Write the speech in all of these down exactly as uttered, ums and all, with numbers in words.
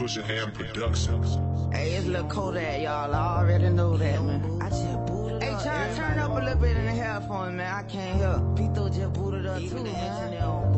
Cushion Hand Productions. Hey, it's Lil Kodak, y'all. I already know that, man. I just booted hey, up. Hey, try to turn up a little bit in the headphones, man. I can't hear. Pito just booted up too, man.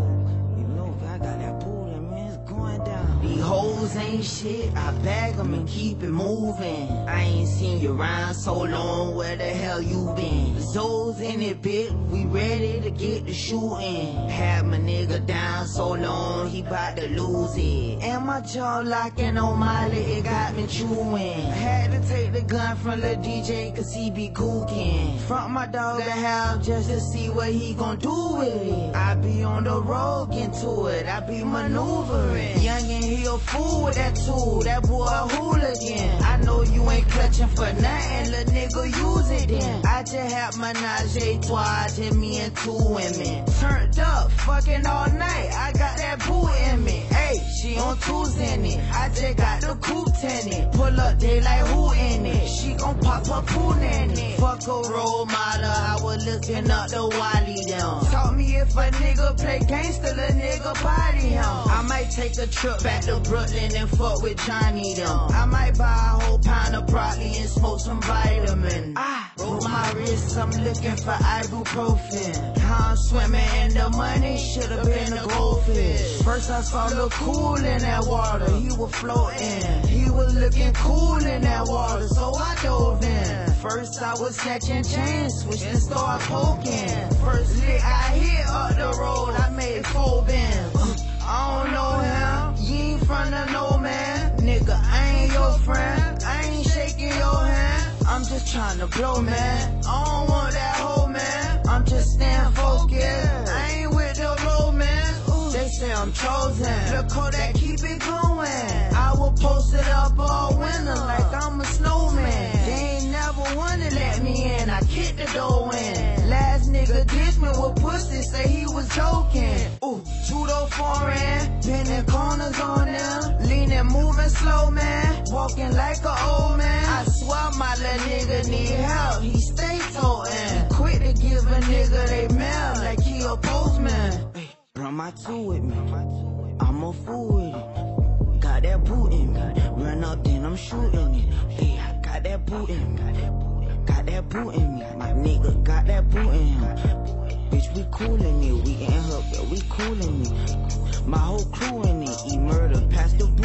You know, if I got that booted, man, it's going down. These hoes ain't shit. I bag them and keep it moving. I ain't seen you around so long. Where the hell you been? Zoes in it, bitch. We ready to get the shooting. Had my nigga down so long, he bout to lose it. And my jaw locking on my leg, it got me chewing. Had to take the gun from the D J, cause he be cooking. Front my dog the house just to see what he gon' do with it. I be on the road, get to it, I be maneuvering. Young and he a fool with that tool, that boy a hooligan. I know you ain't clutching for nothing, little nigga, use it then. I just had menage a trois, just me and two women. Turned up, fucking all night, I got that boo in me. Hey, she on twos in it, I just got the coupe tinted. Pull up, they like who in it? She gon' pop her poon in it. Fuck a role model, I was looking up the Wally down. Taught me if a nigga play gangsta, a nigga body him. I might take a trip back to Brooklyn and fuck with Johnny them. I might buy a whole pound of broccoli and smoke some vitamin. I roll my wrist, I'm looking for ibuprofen. How I'm swimming in the money, should've been a goldfish. First I saw look cool in that water, he was floating. He was looking cool in that water, so I dove in. First I was catching chains, switched and started poking. First lick I hit up the road, I made four bends. Uh, I don't know him, you ain't from the no man. Nigga, I ain't your friend, I ain't shaking your hand. I'm just trying to blow, man. I don't want that hoe, man. I'm just staying focused. I ain't with the romance. Ooh, they say I'm chosen. Look Kodak, keep it going. I will post it up all winter like I'm a snowman. They ain't never wanna let me in. I kicked the door in. Last nigga dissed me with pussy, say he was joking. Ooh, judo foreign, bending corners on them, leaning, moving slow, man. Walking like an old man. I swear my little nigga need help, he stay totin'. He quit to give a nigga they mail like he a postman. Hey, bring my two with me, I'm a fool with it. Got that boot in me, run up then I'm shooting it. Hey, I got that boot in me, got that boot in me. My nigga got that boot in him. Bitch, we coolin' it, we ain't her, but we coolin' it. My whole crew in it, eat murder, pass the boot.